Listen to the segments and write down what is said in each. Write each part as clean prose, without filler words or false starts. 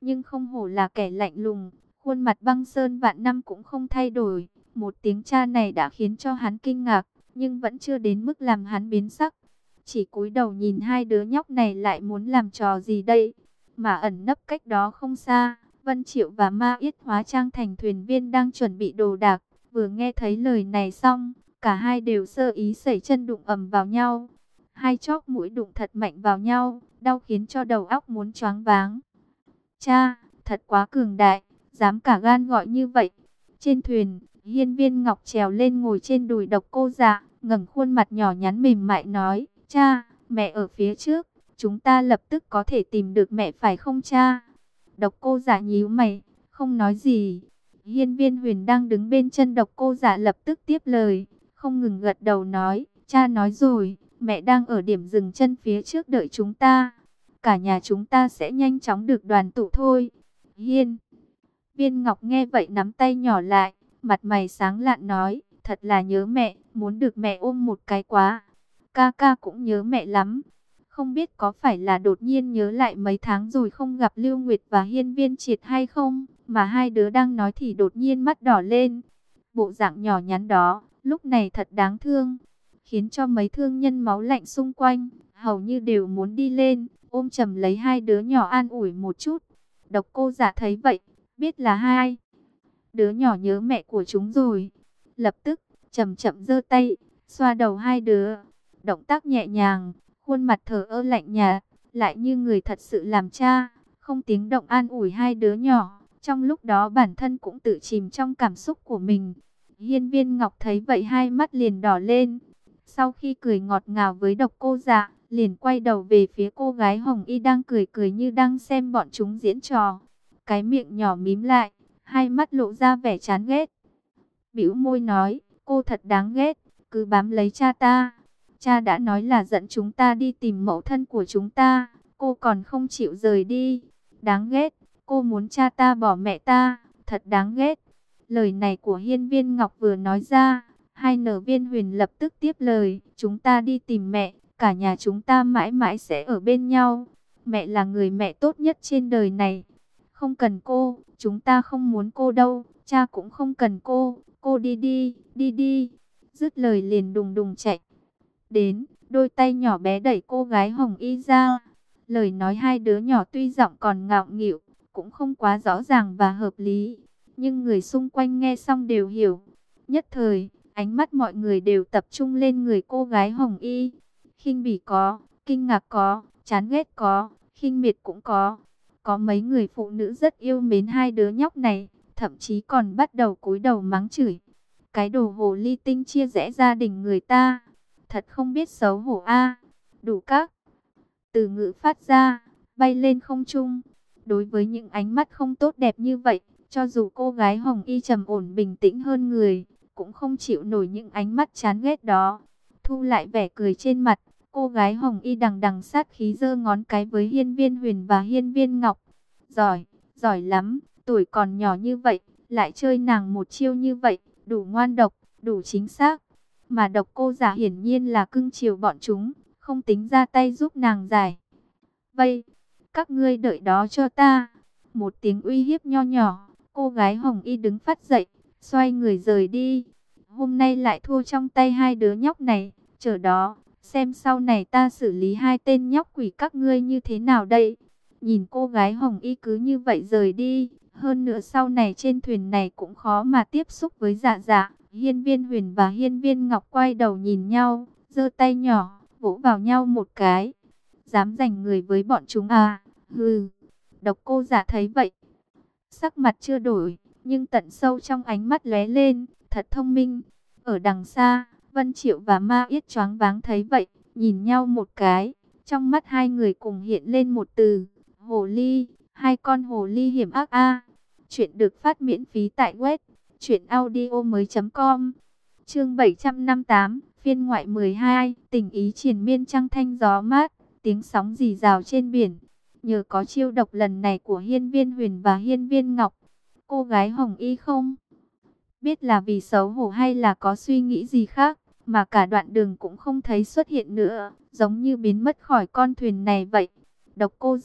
Nhưng không hổ là kẻ lạnh lùng, khuôn mặt băng sơn vạn năm cũng không thay đổi. Một tiếng cha này đã khiến cho hắn kinh ngạc, nhưng vẫn chưa đến mức làm hắn biến sắc. Chỉ cúi đầu nhìn hai đứa nhóc này lại muốn làm trò gì đây? Mà ẩn nấp cách đó không xa, Vân Triệu và Ma Yết hóa trang thành thuyền viên đang chuẩn bị đồ đạc. Vừa nghe thấy lời này xong, cả hai đều sơ ý sẩy chân đụng ầm vào nhau. Hai chóp mũi đụng thật mạnh vào nhau, đau khiến cho đầu óc muốn choáng váng. Cha, thật quá cường đại, dám cả gan gọi như vậy. Trên thuyền, Hiên Viên Ngọc trèo lên ngồi trên đùi Độc Cô Dạ, ngẩng khuôn mặt nhỏ nhắn mềm mại nói, cha, mẹ ở phía trước, chúng ta lập tức có thể tìm được mẹ phải không cha? Độc Cô Dạ nhíu mày, không nói gì. Hiên Viên Huyền đang đứng bên chân Độc Cô Dạ lập tức tiếp lời, không ngừng gật đầu nói, cha nói rồi, mẹ đang ở điểm dừng chân phía trước đợi chúng ta. Cả nhà chúng ta sẽ nhanh chóng được đoàn tụ thôi. Hiên Viên Ngọc nghe vậy nắm tay nhỏ lại, mặt mày sáng lạn nói, thật là nhớ mẹ, muốn được mẹ ôm một cái quá. Ca ca cũng nhớ mẹ lắm. Không biết có phải là đột nhiên nhớ lại mấy tháng rồi không gặp Lưu Nguyệt và Hiên Viên Triệt hay không, mà hai đứa đang nói thì đột nhiên mắt đỏ lên. Bộ dạng nhỏ nhắn đó, lúc này thật đáng thương, khiến cho mấy thương nhân máu lạnh xung quanh, hầu như đều muốn đi lên, ôm chầm lấy hai đứa nhỏ an ủi một chút. Độc Cô Dạ thấy vậy, biết là hai đứa nhỏ nhớ mẹ của chúng rồi. Lập tức, chậm chậm giơ tay, xoa đầu hai đứa. Động tác nhẹ nhàng, khuôn mặt thờ ơ lạnh nhạt, lại như người thật sự làm cha, không tiếng động an ủi hai đứa nhỏ. Trong lúc đó bản thân cũng tự chìm trong cảm xúc của mình. Hiên Viên Ngọc thấy vậy hai mắt liền đỏ lên. Sau khi cười ngọt ngào với Độc Cô Dạ, liền quay đầu về phía cô gái Hồng Y đang cười cười như đang xem bọn chúng diễn trò. Cái miệng nhỏ mím lại, hai mắt lộ ra vẻ chán ghét. Bĩu môi nói, cô thật đáng ghét, cứ bám lấy cha ta. Cha đã nói là dẫn chúng ta đi tìm mẫu thân của chúng ta, cô còn không chịu rời đi. Đáng ghét, cô muốn cha ta bỏ mẹ ta, thật đáng ghét. Lời này của Hiên Viên Ngọc vừa nói ra, hai nở Viên Huyền lập tức tiếp lời, chúng ta đi tìm mẹ, cả nhà chúng ta mãi mãi sẽ ở bên nhau. Mẹ là người mẹ tốt nhất trên đời này. Không cần cô, chúng ta không muốn cô đâu, cha cũng không cần cô đi đi, đi đi. Dứt lời liền đùng đùng chạy đến, đôi tay nhỏ bé đẩy cô gái Hồng Y ra. Lời nói hai đứa nhỏ tuy giọng còn ngạo nghịu, cũng không quá rõ ràng và hợp lý, nhưng người xung quanh nghe xong đều hiểu. Nhất thời, ánh mắt mọi người đều tập trung lên người cô gái Hồng Y. Khinh bỉ có, kinh ngạc có, chán ghét có, khinh miệt cũng có. Có mấy người phụ nữ rất yêu mến hai đứa nhóc này, thậm chí còn bắt đầu cúi đầu mắng chửi. Cái đồ hồ ly tinh chia rẽ gia đình người ta, thật không biết xấu hổ a. Đủ các từ ngữ phát ra, bay lên không trung. Đối với những ánh mắt không tốt đẹp như vậy, cho dù cô gái Hồng Y trầm ổn bình tĩnh hơn người, cũng không chịu nổi những ánh mắt chán ghét đó. Thu lại vẻ cười trên mặt, cô gái Hồng Y đằng đằng sát khí giơ ngón cái với Hiên Viên Huyền và Hiên Viên Ngọc. Giỏi, giỏi lắm, tuổi còn nhỏ như vậy, lại chơi nàng một chiêu như vậy, đủ ngoan độc, đủ chính xác. Mà Độc Cô Dạ hiển nhiên là cưng chiều bọn chúng, không tính ra tay giúp nàng giải vây. Các ngươi đợi đó cho ta. Một tiếng uy hiếp nho nhỏ, cô gái Hồng Y đứng phắt dậy, xoay người rời đi. Hôm nay lại thua trong tay hai đứa nhóc này, chờ đó, xem sau này ta xử lý hai tên nhóc quỷ các ngươi như thế nào đây. Nhìn cô gái Hồng Y cứ như vậy rời đi, hơn nữa sau này trên thuyền này cũng khó mà tiếp xúc với Dạ Dạ. Hiên Viên Huyền và Hiên Viên Ngọc quay đầu nhìn nhau, giơ tay nhỏ, vỗ vào nhau một cái. Dám giành người với bọn chúng à? Hừ. Độc Cô Dạ thấy vậy, sắc mặt chưa đổi, nhưng tận sâu trong ánh mắt lóe lên, thật thông minh. Ở đằng xa, Vân Triệu và Ma Yết choáng váng thấy vậy, nhìn nhau một cái, trong mắt hai người cùng hiện lên một từ, hồ ly. Hai con hồ ly hiểm ác a. Chuyện được phát miễn phí tại web truyệnaudiomoi.com. Chương 758, phiên ngoại 12, tình ý triền miên trăng thanh gió mát, tiếng sóng rì rào trên biển. Nhờ có chiêu độc lần này của Hiên Viên Huyền và Hiên Viên Ngọc, cô gái Hồng Y không biết là vì xấu hổ hay là có suy nghĩ gì khác, mà cả đoạn đường cũng không thấy xuất hiện nữa, giống như biến mất khỏi con thuyền này vậy. Độc Cô Dạ,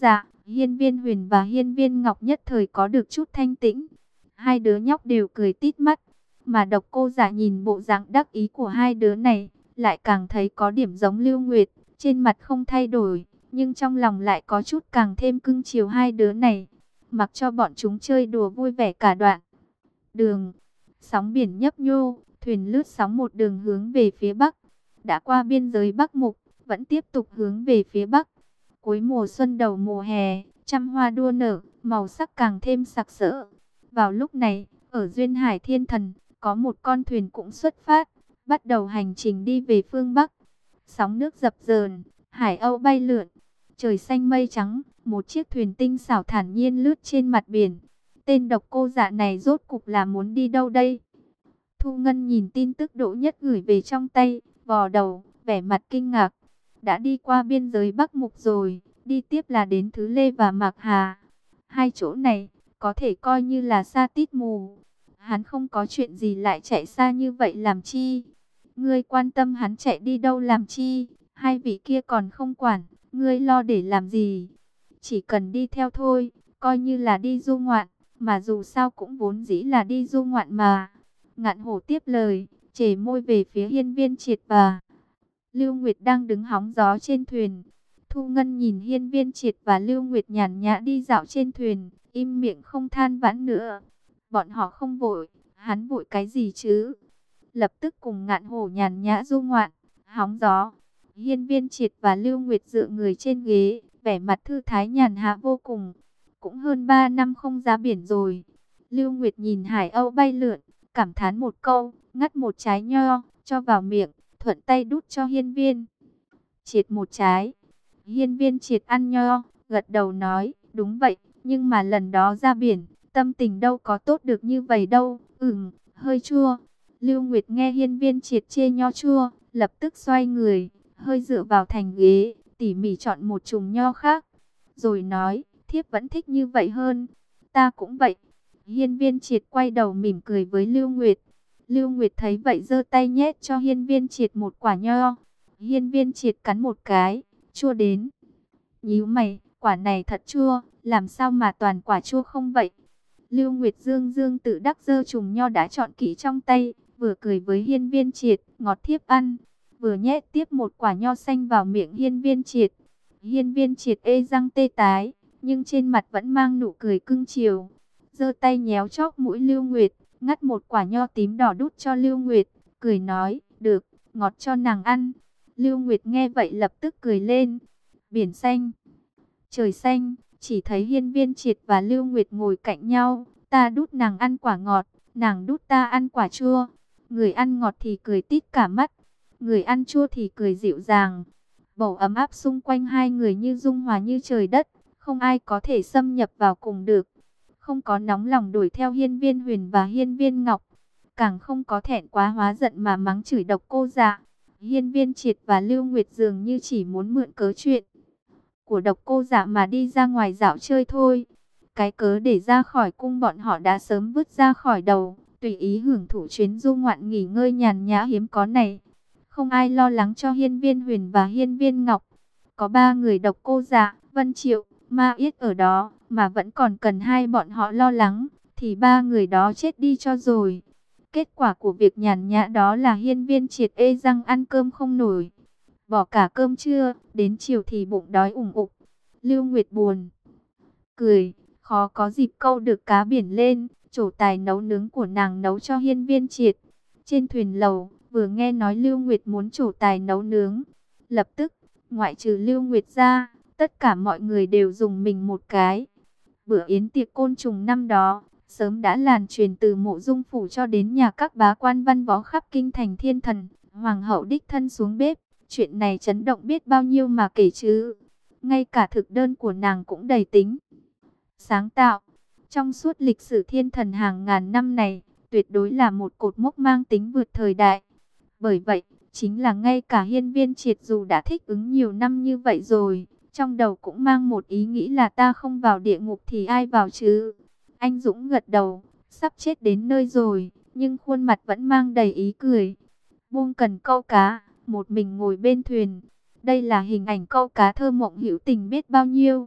Hiên Viên Huyền và Hiên Viên Ngọc nhất thời có được chút thanh tĩnh. Hai đứa nhóc đều cười tít mắt, mà Độc Cô Dạ nhìn bộ dạng đắc ý của hai đứa này, lại càng thấy có điểm giống Lưu Nguyệt, trên mặt không thay đổi, nhưng trong lòng lại có chút càng thêm cưng chiều hai đứa này, mặc cho bọn chúng chơi đùa vui vẻ cả đoạn đường. Sóng biển nhấp nhô, thuyền lướt sóng một đường hướng về phía bắc, đã qua biên giới Bắc Mục, vẫn tiếp tục hướng về phía bắc. Cuối mùa xuân đầu mùa hè, trăm hoa đua nở, màu sắc càng thêm sặc sỡ. Vào lúc này, ở Duyên Hải Thiên Thần, có một con thuyền cũng xuất phát, bắt đầu hành trình đi về phương Bắc. Sóng nước dập dờn, hải âu bay lượn, trời xanh mây trắng, một chiếc thuyền tinh xảo thản nhiên lướt trên mặt biển. Tên Độc Cô Dạ này rốt cục là muốn đi đâu đây? Thu Ngân nhìn tin tức Đỗ Nhất gửi về trong tay, vò đầu, vẻ mặt kinh ngạc. Đã đi qua biên giới Bắc Mục rồi, đi tiếp là đến Thứ Lê và Mạc Hà. Hai chỗ này, có thể coi như là sa tít mù. Hắn không có chuyện gì lại chạy xa như vậy làm chi? Ngươi quan tâm hắn chạy đi đâu làm chi? Hai vị kia còn không quản, ngươi lo để làm gì? Chỉ cần đi theo thôi, coi như là đi du ngoạn, mà dù sao cũng vốn dĩ là đi du ngoạn mà. Ngạn Hổ tiếp lời, chề môi về phía Hiên Viên Triệt và Lưu Nguyệt đang đứng hóng gió trên thuyền. Thu Ngân nhìn Hiên Viên Triệt và Lưu Nguyệt nhàn nhã đi dạo trên thuyền, im miệng không than vãn nữa. Bọn họ không vội, hắn vội cái gì chứ? Lập tức cùng Ngạn Hổ nhàn nhã du ngoạn, hóng gió. Hiên Viên Triệt và Lưu Nguyệt dựa người trên ghế, vẻ mặt thư thái nhàn hạ vô cùng. Cũng hơn 3 năm không ra biển rồi. Lưu Nguyệt nhìn hải âu bay lượn, cảm thán một câu, ngắt một trái nho, cho vào miệng, thuận tay đút cho Hiên Viên Triệt một trái. Hiên Viên Triệt ăn nho, gật đầu nói, đúng vậy, nhưng mà lần đó ra biển, tâm tình đâu có tốt được như vậy đâu, hơi chua. Lưu Nguyệt nghe Hiên Viên Triệt chê nho chua, lập tức xoay người, hơi dựa vào thành ghế, tỉ mỉ chọn một chùm nho khác, rồi nói, thiếp vẫn thích như vậy hơn. Ta cũng vậy. Hiên Viên Triệt quay đầu mỉm cười với Lưu Nguyệt. Lưu Nguyệt thấy vậy giơ tay nhét cho Hiên Viên Triệt một quả nho. Hiên Viên Triệt cắn một cái, chua đến. Nhíu mày, quả này thật chua, làm sao mà toàn quả chua không vậy? Lưu Nguyệt dương dương tự đắc giơ chùm nho đã chọn kỹ trong tay, vừa cười với Hiên Viên Triệt, ngọt thiếp ăn, vừa nhét tiếp một quả nho xanh vào miệng Hiên Viên Triệt. Hiên Viên Triệt ê răng tê tái, nhưng trên mặt vẫn mang nụ cười cưng chiều. Giơ tay nhéo chóp mũi Lưu Nguyệt, ngắt một quả nho tím đỏ đút cho Lưu Nguyệt, cười nói, được, ngọt cho nàng ăn. Lưu Nguyệt nghe vậy lập tức cười lên. Biển xanh, trời xanh, chỉ thấy Hiên Viên Triệt và Lưu Nguyệt ngồi cạnh nhau. Ta đút nàng ăn quả ngọt, nàng đút ta ăn quả chua. Người ăn ngọt thì cười tít cả mắt, người ăn chua thì cười dịu dàng. Bầu ấm áp xung quanh hai người như dung hòa như trời đất, không ai có thể xâm nhập vào cùng được. Không có nóng lòng đuổi theo Hiên Viên Huyền và Hiên Viên Ngọc, càng không có thẹn quá hóa giận mà mắng chửi Độc Cô Dạ. Hiên Viên Triệt và Lưu Nguyệt dường như chỉ muốn mượn cớ chuyện của Độc Cô Dạ mà đi ra ngoài dạo chơi thôi. Cái cớ để ra khỏi cung bọn họ đã sớm vứt ra khỏi đầu, tùy ý hưởng thụ chuyến du ngoạn nghỉ ngơi nhàn nhã hiếm có này. Không ai lo lắng cho Hiên Viên Huyền và Hiên Viên Ngọc. Có ba người Độc Cô Dạ, Vân Triệu, Ma Yết ở đó, mà vẫn còn cần hai bọn họ lo lắng, thì ba người đó chết đi cho rồi. Kết quả của việc nhàn nhã đó là Hiên Viên Triệt ê răng ăn cơm không nổi. Bỏ cả cơm trưa, đến chiều thì bụng đói ủng ục. Lưu Nguyệt buồn cười, khó có dịp câu được cá biển lên, trổ tài nấu nướng của nàng nấu cho Hiên Viên Triệt. Trên thuyền lầu, vừa nghe nói Lưu Nguyệt muốn trổ tài nấu nướng, lập tức, ngoại trừ Lưu Nguyệt ra, tất cả mọi người đều dùng mình một cái. Bữa yến tiệc côn trùng năm đó, sớm đã lan truyền từ Mộ Dung phủ cho đến nhà các bá quan văn võ khắp kinh thành Thiên Thần. Hoàng hậu đích thân xuống bếp, chuyện này chấn động biết bao nhiêu mà kể chứ. Ngay cả thực đơn của nàng cũng đầy tính sáng tạo. Trong suốt lịch sử Thiên Thần hàng ngàn năm này, tuyệt đối là một cột mốc mang tính vượt thời đại. Bởi vậy, chính là ngay cả Hiên Viên Triệt dù đã thích ứng nhiều năm như vậy rồi, trong đầu cũng mang một ý nghĩ là ta không vào địa ngục thì ai vào chứ. Anh Dũng gật đầu, sắp chết đến nơi rồi, nhưng khuôn mặt vẫn mang đầy ý cười. Buông cần câu cá, một mình ngồi bên thuyền. Đây là hình ảnh câu cá thơ mộng hữu tình biết bao nhiêu.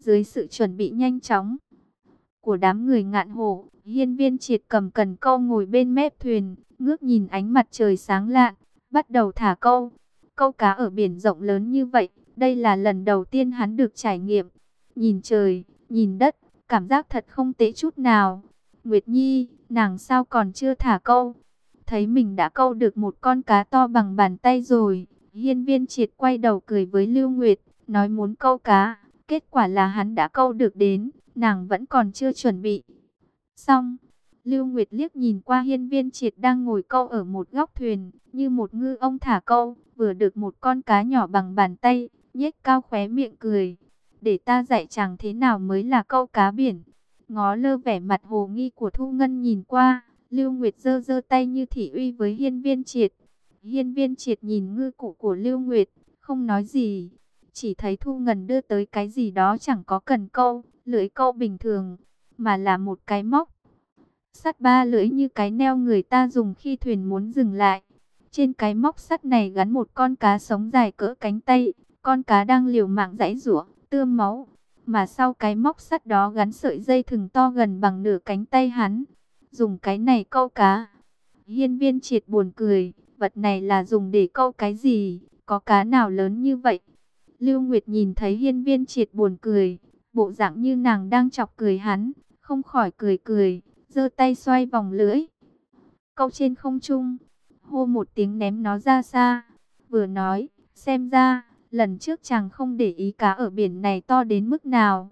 Dưới sự chuẩn bị nhanh chóng của đám người Ngạn Hổ, Hiên Viên Triệt cầm cần câu ngồi bên mép thuyền, ngước nhìn ánh mặt trời sáng lạn, bắt đầu thả câu. Câu cá ở biển rộng lớn như vậy, đây là lần đầu tiên hắn được trải nghiệm. Nhìn trời, nhìn đất, cảm giác thật không tệ chút nào. Nguyệt Nhi, nàng sao còn chưa thả câu? Thấy mình đã câu được một con cá to bằng bàn tay rồi. Hiên Viên Triệt quay đầu cười với Lưu Nguyệt, nói muốn câu cá. Kết quả là hắn đã câu được đến, nàng vẫn còn chưa chuẩn bị. Xong, Lưu Nguyệt liếc nhìn qua Hiên Viên Triệt đang ngồi câu ở một góc thuyền, như một ngư ông thả câu, vừa được một con cá nhỏ bằng bàn tay, nhếch cao khóe miệng cười. Để ta dạy chàng thế nào mới là câu cá biển. Ngó lơ vẻ mặt hồ nghi của Thu Ngân nhìn qua, Lưu Nguyệt giơ giơ tay như thị uy với Hiên Viên Triệt. Hiên Viên Triệt nhìn ngư cụ của Lưu Nguyệt, không nói gì. Chỉ thấy Thu Ngân đưa tới cái gì đó chẳng có cần câu, lưỡi câu bình thường, mà là một cái móc sắt 3 lưỡi như cái neo người ta dùng khi thuyền muốn dừng lại. Trên cái móc sắt này gắn một con cá sống dài cỡ cánh tay, con cá đang liều mạng giãy giụa, tươm máu. Mà sau cái móc sắt đó gắn sợi dây thừng to gần bằng nửa cánh tay hắn. Dùng cái này câu cá. Hiên Viên Triệt buồn cười, vật này là dùng để câu cái gì, có cá nào lớn như vậy? Lưu Nguyệt nhìn thấy Hiên Viên Triệt buồn cười, bộ dạng như nàng đang chọc cười hắn, không khỏi cười cười, giơ tay xoay vòng lưỡi. Câu trên không trung, hô một tiếng ném nó ra xa. Vừa nói, xem ra, lần trước chàng không để ý cá ở biển này to đến mức nào.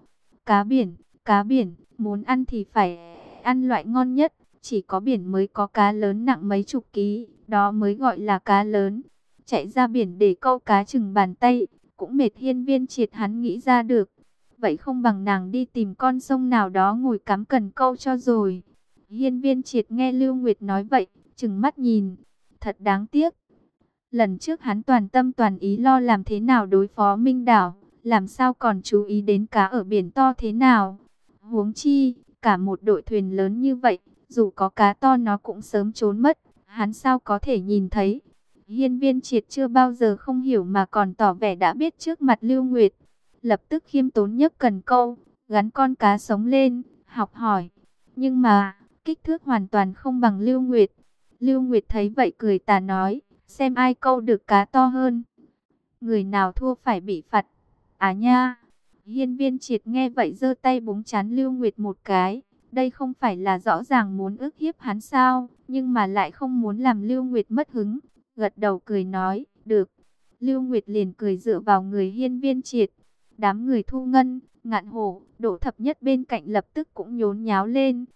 Cá biển, muốn ăn thì phải ăn loại ngon nhất. Chỉ có biển mới có cá lớn nặng mấy chục ký, đó mới gọi là cá lớn. Chạy ra biển để câu cá chừng bàn tay, cũng mệt. Hiên Viên Triệt hắn nghĩ ra được. Vậy không bằng nàng đi tìm con sông nào đó ngồi cắm cần câu cho rồi. Hiên Viên Triệt nghe Lưu Nguyệt nói vậy, trừng mắt nhìn. Thật đáng tiếc. Lần trước hắn toàn tâm toàn ý lo làm thế nào đối phó Minh Đảo, làm sao còn chú ý đến cá ở biển to thế nào. Huống chi, cả một đội thuyền lớn như vậy, dù có cá to nó cũng sớm trốn mất, hắn sao có thể nhìn thấy. Hiên Viên Triệt chưa bao giờ không hiểu mà còn tỏ vẻ đã biết trước mặt Lưu Nguyệt. Lập tức khiêm tốn nhấc cần câu, gắn con cá sống lên, học hỏi. Nhưng mà, kích thước hoàn toàn không bằng Lưu Nguyệt. Lưu Nguyệt thấy vậy cười tà nói, xem ai câu được cá to hơn. Người nào thua phải bị phạt. À nha! Hiên Viên Triệt nghe vậy giơ tay búng trán Lưu Nguyệt một cái. Đây không phải là rõ ràng muốn ức hiếp hắn sao, nhưng mà lại không muốn làm Lưu Nguyệt mất hứng. Gật đầu cười nói, được. Lưu Nguyệt liền cười dựa vào người Hiên Viên Triệt. Đám người Thu Ngân, Ngạn Hổ, Đỗ Thập Nhất bên cạnh lập tức cũng nhốn nháo lên.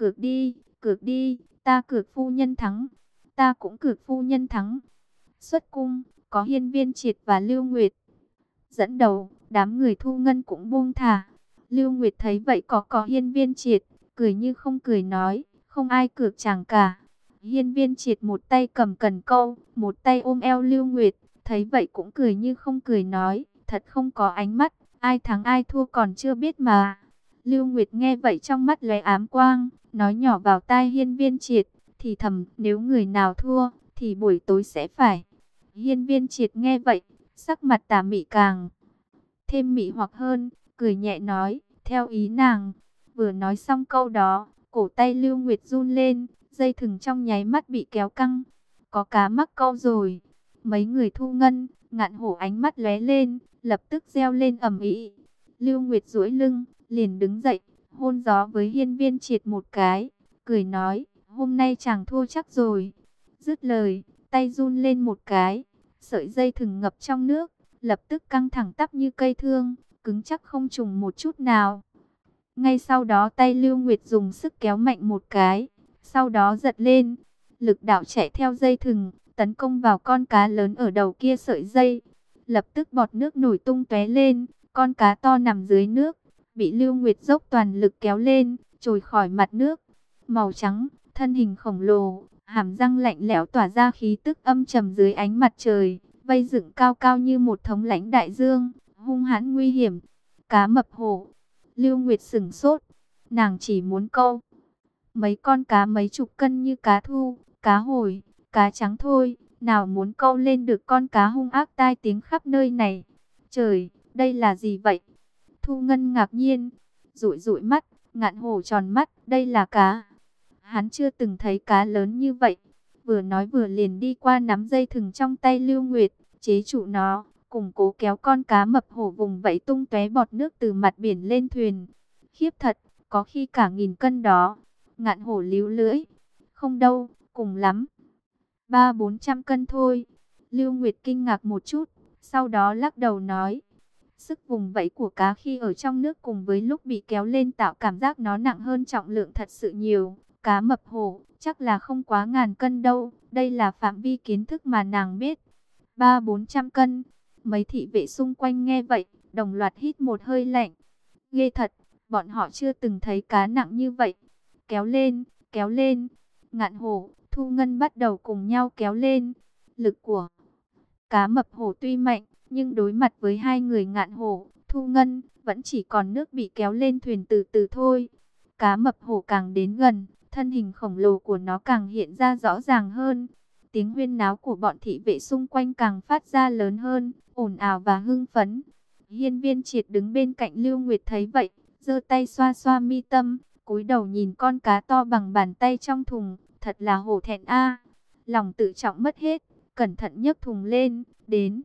Cược đi, ta cược phu nhân thắng. Ta cũng cược phu nhân thắng. Xuất cung, có Hiên Viên Triệt và Lưu Nguyệt dẫn đầu, đám người Thu Ngân cũng buông thả. Lưu Nguyệt thấy vậy có Hiên Viên Triệt, cười như không cười nói, không ai cược chàng cả. Hiên Viên Triệt một tay cầm cần câu, một tay ôm eo Lưu Nguyệt, thấy vậy cũng cười như không cười nói, thật không có ánh mắt, ai thắng ai thua còn chưa biết mà. Lưu Nguyệt nghe vậy trong mắt lóe ám quang, nói nhỏ vào tai Hiên Viên Triệt, thì thầm, nếu người nào thua, thì buổi tối sẽ phải. Hiên Viên Triệt nghe vậy, sắc mặt tà mị càng thêm mị hoặc hơn, cười nhẹ nói, theo ý nàng. Vừa nói xong câu đó, cổ tay Lưu Nguyệt run lên, dây thừng trong nháy mắt bị kéo căng. Có cá mắc câu rồi. Mấy người Thu Ngân, Ngạn Hổ ánh mắt lóe lên, lập tức reo lên ầm ĩ. Lưu Nguyệt duỗi lưng, liền đứng dậy, hôn gió với Hiên Viên Triệt một cái, cười nói, hôm nay chàng thua chắc rồi. Dứt lời, tay run lên một cái, sợi dây thừng ngập trong nước, lập tức căng thẳng tắp như cây thương, cứng chắc không trùng một chút nào. Ngay sau đó tay Lưu Nguyệt dùng sức kéo mạnh một cái, sau đó giật lên, lực đạo chạy theo dây thừng, tấn công vào con cá lớn ở đầu kia sợi dây. Lập tức bọt nước nổi tung tóe lên, con cá to nằm dưới nước, bị Lưu Nguyệt dốc toàn lực kéo lên, trồi khỏi mặt nước. Màu trắng, thân hình khổng lồ, hàm răng lạnh lẽo tỏa ra khí tức âm trầm dưới ánh mặt trời, vây dựng cao cao như một thống lãnh đại dương, hung hãn nguy hiểm. Cá mập hổ. Lưu Nguyệt sửng sốt, nàng chỉ muốn câu mấy con cá mấy chục cân như cá thu, cá hồi, cá trắng thôi, nào muốn câu lên được con cá hung ác tai tiếng khắp nơi này. Trời, đây là gì vậy? Thu Ngân ngạc nhiên, dụi dụi mắt, Ngạn Hổ tròn mắt, đây là cá. Hắn chưa từng thấy cá lớn như vậy. Vừa nói vừa liền đi qua nắm dây thừng trong tay Lưu Nguyệt, chế trụ nó, cùng cố kéo con cá mập hổ vùng vẫy tung tóe bọt nước từ mặt biển lên thuyền. Khiếp thật, có khi cả 1000 cân đó. Ngạn Hổ líu lưỡi, không đâu, cùng lắm 300-400 cân thôi. Lưu Nguyệt kinh ngạc một chút, sau đó lắc đầu nói, sức vùng vẫy của cá khi ở trong nước cùng với lúc bị kéo lên tạo cảm giác nó nặng hơn trọng lượng thật sự nhiều. Cá mập hổ chắc là không quá 1000 cân đâu, đây là phạm vi kiến thức mà nàng biết. 300-400 cân. Mấy thị vệ xung quanh nghe vậy, đồng loạt hít một hơi lạnh. Ghê thật, bọn họ chưa từng thấy cá nặng như vậy. Kéo lên, kéo lên. Ngạn Hổ, Thu Ngân bắt đầu cùng nhau kéo lên. Lực của cá mập hổ tuy mạnh, nhưng đối mặt với hai người Ngạn Hổ, Thu Ngân, vẫn chỉ còn nước bị kéo lên thuyền từ từ thôi. Cá mập hổ càng đến gần, thân hình khổng lồ của nó càng hiện ra rõ ràng hơn. Tiếng huyên náo của bọn thị vệ xung quanh càng phát ra lớn hơn, ồn ào và hưng phấn. Hiên Viên Triệt đứng bên cạnh Lưu Nguyệt thấy vậy, giơ tay xoa xoa mi tâm, cúi đầu nhìn con cá to bằng bàn tay trong thùng, thật là hổ thẹn a. Lòng tự trọng mất hết, cẩn thận nhấc thùng lên, đến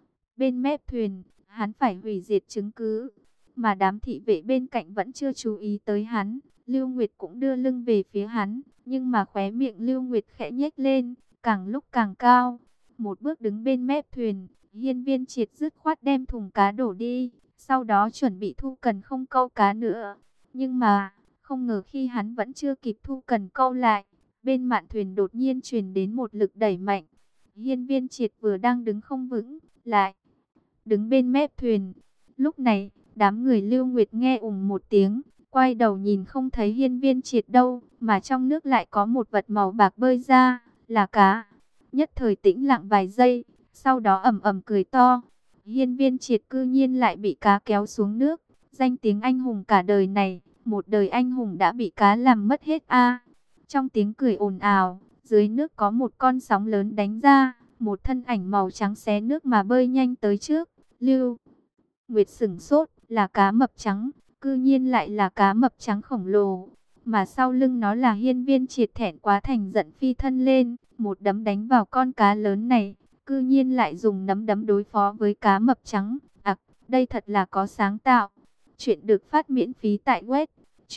bên mép thuyền, hắn phải hủy diệt chứng cứ, mà đám thị vệ bên cạnh vẫn chưa chú ý tới hắn. Lưu Nguyệt cũng đưa lưng về phía hắn, nhưng mà khóe miệng Lưu Nguyệt khẽ nhếch lên, càng lúc càng cao. Một bước đứng bên mép thuyền, Hiên Viên Triệt dứt khoát đem thùng cá đổ đi, sau đó chuẩn bị thu cần không câu cá nữa. Nhưng mà, không ngờ khi hắn vẫn chưa kịp thu cần câu lại, bên mạn thuyền đột nhiên truyền đến một lực đẩy mạnh. Hiên Viên Triệt vừa đang đứng không vững, lại đứng bên mép thuyền. Lúc này, đám người Lưu Nguyệt nghe ùng một tiếng, quay đầu nhìn không thấy Hiên Viên Triệt đâu, mà trong nước lại có một vật màu bạc bơi ra, là cá. Nhất thời tĩnh lặng vài giây, sau đó ầm ầm cười to. Hiên Viên Triệt cư nhiên lại bị cá kéo xuống nước, danh tiếng anh hùng cả đời này, một đời anh hùng đã bị cá làm mất hết a. Trong tiếng cười ồn ào, dưới nước có một con sóng lớn đánh ra, một thân ảnh màu trắng xé nước mà bơi nhanh tới trước. Lưu Nguyệt sửng sốt, là cá mập trắng, cư nhiên lại là cá mập trắng khổng lồ, mà sau lưng nó là Hiên Viên Triệt thẹn quá thành giận phi thân lên, một đấm đánh vào con cá lớn này, cư nhiên lại dùng nắm đấm đối phó với cá mập trắng. Đây thật là có sáng tạo. Chuyện được phát miễn phí tại web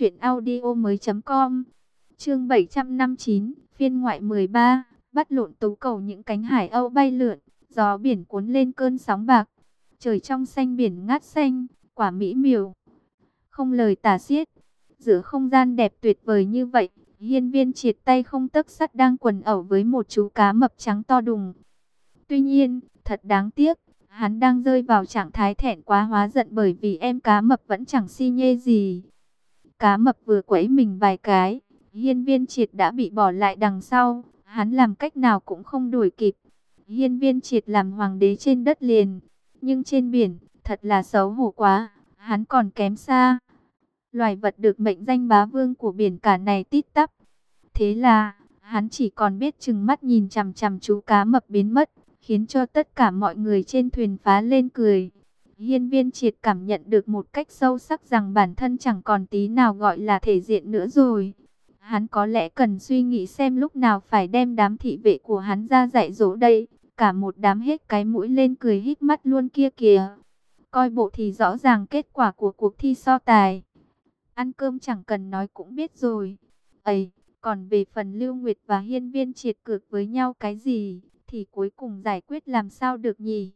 truyệnaudiomoi.com. Chương 759, phiên ngoại 13, bắt lộn tú cầu. Những cánh hải âu bay lượn, gió biển cuốn lên cơn sóng bạc. Trời trong xanh biển ngát xanh, quả mỹ miều không lời tả xiết. Giữa không gian đẹp tuyệt vời như vậy, Hiên Viên Triệt tay không tấc sắt đang quần ẩu với một chú cá mập trắng to đùng. Tuy nhiên, thật đáng tiếc, hắn đang rơi vào trạng thái thẹn quá hóa giận bởi vì em cá mập vẫn chẳng si nhê gì. Cá mập vừa quẫy mình vài cái, Hiên Viên Triệt đã bị bỏ lại đằng sau, hắn làm cách nào cũng không đuổi kịp. Hiên Viên Triệt làm hoàng đế trên đất liền, nhưng trên biển, thật là xấu hổ quá, hắn còn kém xa. Loài vật được mệnh danh bá vương của biển cả này tít tắp. Thế là, hắn chỉ còn biết trừng mắt nhìn chằm chằm chú cá mập biến mất, khiến cho tất cả mọi người trên thuyền phá lên cười. Hiên Viên Triệt cảm nhận được một cách sâu sắc rằng bản thân chẳng còn tí nào gọi là thể diện nữa rồi. Hắn có lẽ cần suy nghĩ xem lúc nào phải đem đám thị vệ của hắn ra dạy dỗ đây. Cả một đám hết cái mũi lên cười híp mắt luôn kia kìa. Coi bộ thì rõ ràng kết quả của cuộc thi so tài. Ăn cơm chẳng cần nói cũng biết rồi. Ấy, còn về phần Lưu Nguyệt và Hiên Viên Triệt cược với nhau cái gì, thì cuối cùng giải quyết làm sao được nhỉ?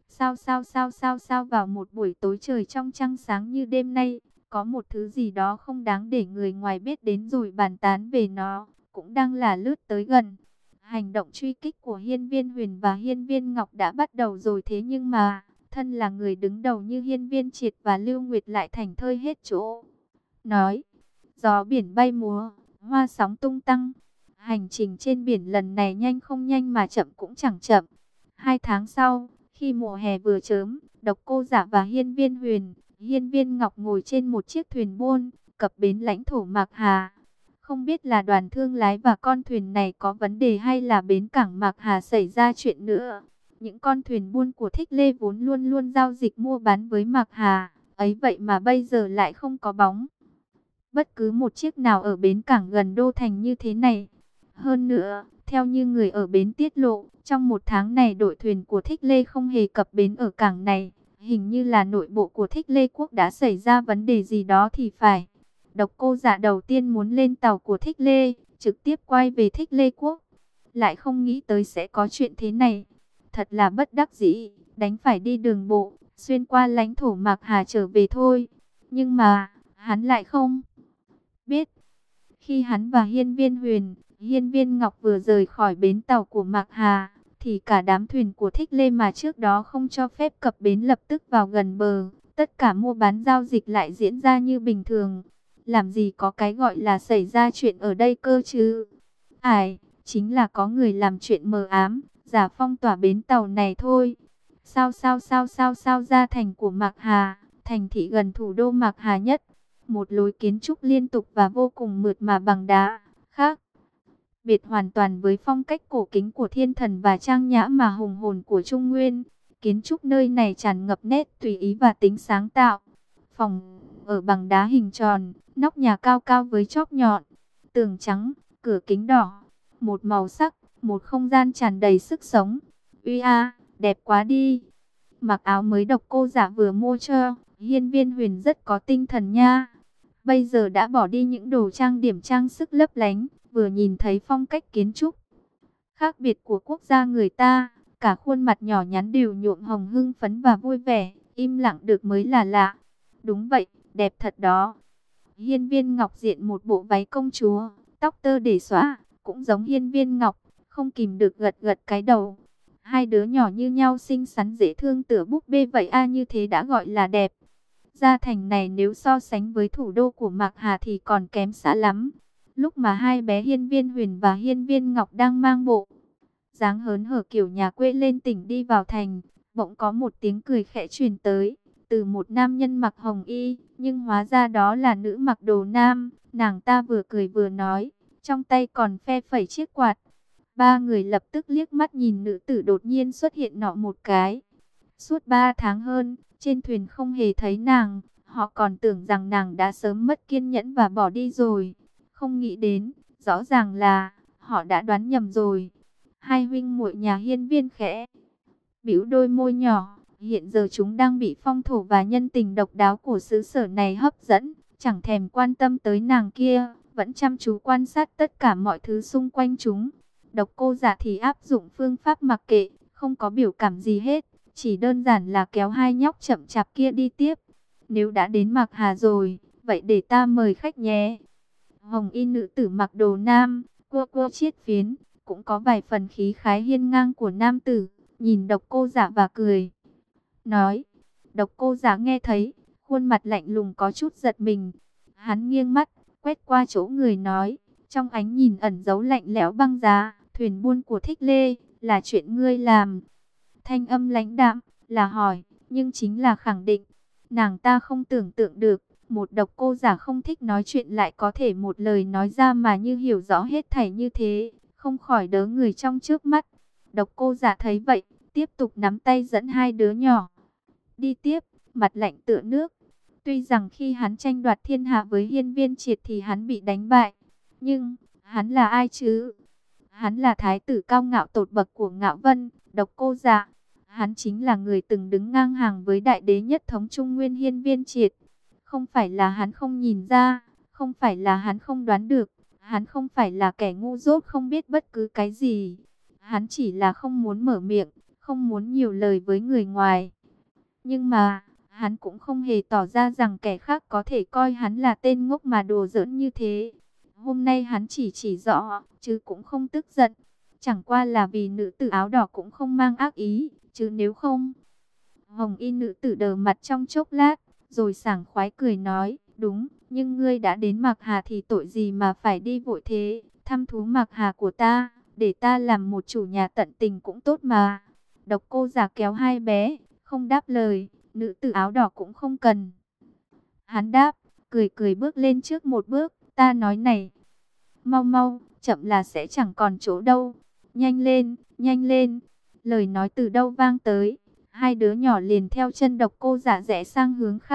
Sao vào một buổi tối trời trong trăng sáng như đêm nay, có một thứ gì đó không đáng để người ngoài biết đến rồi bàn tán về nó, cũng đang là lướt tới gần. Hành động truy kích của Hiên Viên Huyền và Hiên Viên Ngọc đã bắt đầu rồi, thế nhưng mà, thân là người đứng đầu như Hiên Viên Triệt và Lưu Nguyệt lại thành thơi hết chỗ nói. Gió biển bay múa, hoa sóng tung tăng. Hành trình trên biển lần này nhanh không nhanh mà chậm cũng chẳng chậm. 2 tháng sau, khi mùa hè vừa chớm, Độc Cô Giả và Hiên Viên Huyền, Hiên Viên Ngọc ngồi trên một chiếc thuyền buôn, cập bến lãnh thổ Mạc Hà. Không biết là đoàn thương lái và con thuyền này có vấn đề hay là bến cảng Mạc Hà xảy ra chuyện nữa. Những con thuyền buôn của Thích Lê vốn luôn luôn giao dịch mua bán với Mạc Hà, Ấy vậy mà bây giờ lại không có bóng bất cứ một chiếc nào ở bến cảng gần đô thành như thế này. Hơn nữa, theo như người ở bến tiết lộ, trong một tháng này đội thuyền của Thích Lê không hề cập bến ở cảng này. Hình như là nội bộ của Thích Lê Quốc đã xảy ra vấn đề gì đó thì phải. Độc Cô Dạ đầu tiên muốn lên tàu của Thích Lê, trực tiếp quay về Thích Lê Quốc. Lại không nghĩ tới sẽ có chuyện thế này. Thật là bất đắc dĩ, đánh phải đi đường bộ, xuyên qua lãnh thổ Mạc Hà trở về thôi. Nhưng mà, hắn lại không biết. Khi hắn và Hiên Viên Huyền, Hiên Viên Ngọc vừa rời khỏi bến tàu của Mạc Hà, thì cả đám thuyền của Thích Lê mà trước đó không cho phép cập bến lập tức vào gần bờ. Tất cả mua bán giao dịch lại diễn ra như bình thường. Làm gì có cái gọi là xảy ra chuyện ở đây cơ chứ? Ải, chính là có người làm chuyện mờ ám, giả phong tỏa bến tàu này thôi. Sao ra thành của Mạc Hà, thành thị gần thủ đô Mạc Hà nhất. Một lối kiến trúc liên tục và vô cùng mượt mà bằng đá, khác biệt hoàn toàn với phong cách cổ kính của thiên thần và trang nhã mà hùng hồn của Trung Nguyên. Kiến trúc nơi này tràn ngập nét tùy ý và tính sáng tạo. Phòng ở bằng đá hình tròn, nóc nhà cao cao với chóp nhọn, tường trắng, cửa kính đỏ, một màu sắc, một không gian tràn đầy sức sống. Uy a, đẹp quá đi. Mặc áo mới Độc Cô Dạ vừa mua cho, Hiên Viên Huyền rất có tinh thần nha. Bây giờ đã bỏ đi những đồ trang điểm trang sức lấp lánh, vừa nhìn thấy phong cách kiến trúc khác biệt của quốc gia người ta, cả khuôn mặt nhỏ nhắn đều nhuộm hồng hưng phấn và vui vẻ, im lặng được mới là lạ. Đúng vậy, đẹp thật đó. Hiên Viên Ngọc diện một bộ váy công chúa, tóc tơ để xõa, cũng giống Hiên Viên Ngọc, không kìm được gật gật cái đầu. Hai đứa nhỏ như nhau xinh xắn dễ thương tựa búp bê vậy a, như thế đã gọi là đẹp. Gia thành này nếu so sánh với thủ đô của Mạc Hà thì còn kém xa lắm. Lúc mà hai bé Hiên Viên Huyền và Hiên Viên Ngọc đang mang bộ dáng hớn hở kiểu nhà quê lên tỉnh đi vào thành, bỗng có một tiếng cười khẽ truyền tới từ một nam nhân mặc hồng y, nhưng hóa ra đó là nữ mặc đồ nam. Nàng ta vừa cười vừa nói, trong tay còn phe phẩy chiếc quạt. Ba người lập tức liếc mắt nhìn nữ tử đột nhiên xuất hiện nọ một cái. Suốt 3 tháng hơn, trên thuyền không hề thấy nàng, họ còn tưởng rằng nàng đã sớm mất kiên nhẫn và bỏ đi rồi. Không nghĩ đến, rõ ràng là họ đã đoán nhầm rồi. Hai huynh muội nhà Hiên Viên khẽ bĩu đôi môi nhỏ, hiện giờ chúng đang bị phong thổ và nhân tình độc đáo của xứ sở này hấp dẫn, chẳng thèm quan tâm tới nàng kia, vẫn chăm chú quan sát tất cả mọi thứ xung quanh chúng. Độc Cô Dạ thì áp dụng phương pháp mặc kệ, không có biểu cảm gì hết, chỉ đơn giản là kéo hai nhóc chậm chạp kia đi tiếp. Nếu đã đến Mạc Hà rồi, vậy để ta mời khách nhé. Hồng y nữ tử mặc đồ nam, cua cua chiết phiến, cũng có vài phần khí khái hiên ngang của nam tử, nhìn Độc Cô Dạ và cười. Nói, Độc Cô Dạ nghe thấy, khuôn mặt lạnh lùng có chút giật mình. Hắn nghiêng mắt, quét qua chỗ người nói, trong ánh nhìn ẩn giấu lạnh lẽo băng giá, thuyền buôn của Thích Lê, là chuyện ngươi làm. Thanh âm lãnh đạm, là hỏi, nhưng chính là khẳng định. Nàng ta không tưởng tượng được, một Độc Cô Dạ không thích nói chuyện lại có thể một lời nói ra mà như hiểu rõ hết thảy như thế, không khỏi đớ người trong trước mắt. Độc Cô Dạ thấy vậy, tiếp tục nắm tay dẫn hai đứa nhỏ đi tiếp, mặt lạnh tựa nước. Tuy rằng khi hắn tranh đoạt thiên hạ với Hiên Viên Triệt thì hắn bị đánh bại, nhưng hắn là ai chứ? Hắn là thái tử cao ngạo tột bậc của Ngạo Vân, Độc Cô Dạ. Hắn chính là người từng đứng ngang hàng với đại đế nhất thống Trung Nguyên Hiên Viên Triệt. Không phải là hắn không nhìn ra, không phải là hắn không đoán được, hắn không phải là kẻ ngu dốt không biết bất cứ cái gì. Hắn chỉ là không muốn mở miệng, không muốn nhiều lời với người ngoài. Nhưng mà, hắn cũng không hề tỏ ra rằng kẻ khác có thể coi hắn là tên ngốc mà đùa giỡn như thế. Hôm nay hắn chỉ rõ, chứ cũng không tức giận. Chẳng qua là vì nữ tử áo đỏ cũng không mang ác ý, chứ nếu không. Hồng y nữ tử đờ mặt trong chốc lát, rồi sảng khoái cười nói, đúng, nhưng ngươi đã đến Mạc Hà thì tội gì mà phải đi vội thế, thăm thú Mạc Hà của ta, để ta làm một chủ nhà tận tình cũng tốt mà. Độc Cô Dạ kéo hai bé, không đáp lời, nữ tử áo đỏ cũng không cần. Hắn đáp, cười cười bước lên trước một bước, ta nói này, mau mau, chậm là sẽ chẳng còn chỗ đâu, nhanh lên, nhanh lên. Lời nói từ đâu vang tới, hai đứa nhỏ liền theo chân Độc Cô Dạ rẽ sang hướng khác,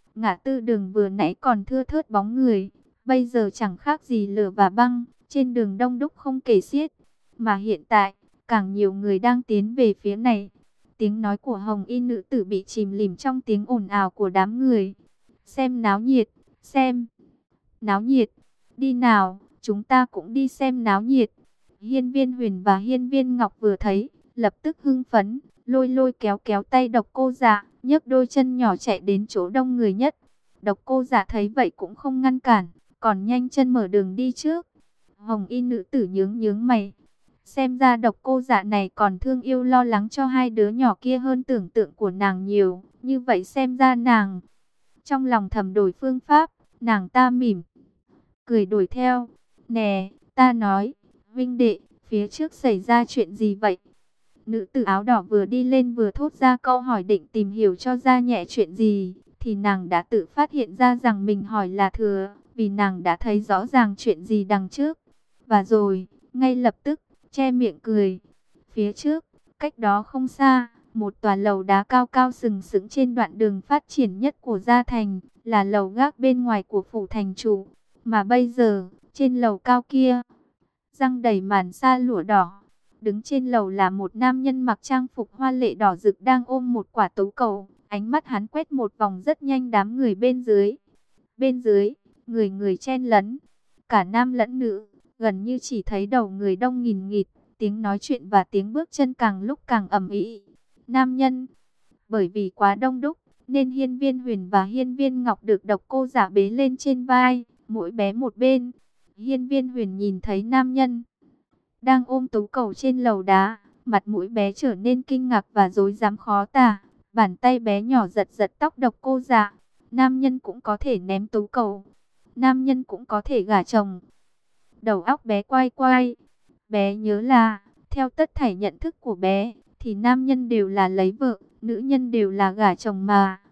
Ngã tư đường vừa nãy còn thưa thớt bóng người, bây giờ chẳng khác gì lửa và băng, trên đường đông đúc không kể xiết. Mà hiện tại, càng nhiều người đang tiến về phía này. Tiếng nói của hồng y nữ tử bị chìm lìm trong tiếng ồn ào của đám người. Xem náo nhiệt, xem náo nhiệt, đi nào, chúng ta cũng đi xem náo nhiệt. Hiên Viên Huyền và Hiên Viên Ngọc vừa thấy, lập tức hưng phấn, lôi lôi kéo kéo tay Độc Cô Dạ, nhấc đôi chân nhỏ chạy đến chỗ đông người nhất. Độc Cô Dạ thấy vậy cũng không ngăn cản, còn nhanh chân mở đường đi trước. Hồng y nữ tử nhướng nhướng mày, xem ra Độc Cô Dạ này còn thương yêu lo lắng cho hai đứa nhỏ kia hơn tưởng tượng của nàng nhiều. Như vậy xem ra nàng trong lòng thầm đổi phương pháp. Nàng ta mỉm cười đuổi theo. Nè, ta nói, huynh đệ, phía trước xảy ra chuyện gì vậy? Nữ tử áo đỏ vừa đi lên vừa thốt ra câu hỏi định tìm hiểu cho ra nhẹ chuyện gì, thì nàng đã tự phát hiện ra rằng mình hỏi là thừa, vì nàng đã thấy rõ ràng chuyện gì đằng trước. Và rồi, ngay lập tức, che miệng cười. Phía trước, cách đó không xa, một tòa lầu đá cao cao sừng sững trên đoạn đường phát triển nhất của Gia Thành, là lầu gác bên ngoài của phủ thành chủ. Mà bây giờ, trên lầu cao kia, răng đầy màn sa lụa đỏ. Đứng trên lầu là một nam nhân mặc trang phục hoa lệ đỏ rực đang ôm một quả tấu cầu. Ánh mắt hắn quét một vòng rất nhanh đám người bên dưới. Bên dưới, người người chen lấn, cả nam lẫn nữ, gần như chỉ thấy đầu người đông nghìn nghịt. Tiếng nói chuyện và tiếng bước chân càng lúc càng ầm ĩ. Nam nhân, bởi vì quá đông đúc, nên Hiên Viên Huyền và Hiên Viên Ngọc được Độc Cô Dạ bế lên trên vai, mỗi bé một bên. Hiên Viên Huyền nhìn thấy nam nhân đang ôm tú cầu trên lầu đá, mặt mũi bé trở nên kinh ngạc và rối rắm khó tả. Bàn tay bé nhỏ giật giật tóc Độc Cô Dạ. Nam nhân cũng có thể ném tú cầu, nam nhân cũng có thể gả chồng. Đầu óc bé quay quay. Bé nhớ là, theo tất thảy nhận thức của bé, thì nam nhân đều là lấy vợ, nữ nhân đều là gả chồng mà.